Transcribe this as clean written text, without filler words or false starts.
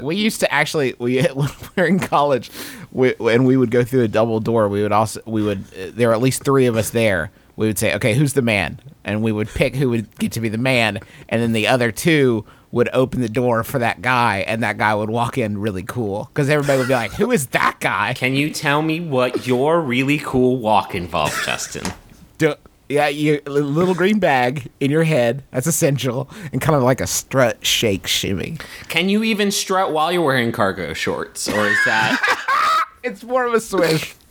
We used to actually when we were in college, when we would go through a double door, there were at least three of us there. We would say, okay, who's the man? And we would pick who would get to be the man, and then the other two would open the door for that guy, and that guy would walk in really cool because everybody would be like, who is that guy? Can you tell me what your really cool walk involved, Justin? Yeah, a little green bag in your head. That's essential. And kind of like a strut, shake, shimmy. Can you even strut while you're wearing cargo shorts? Or is that... It's more of a swish.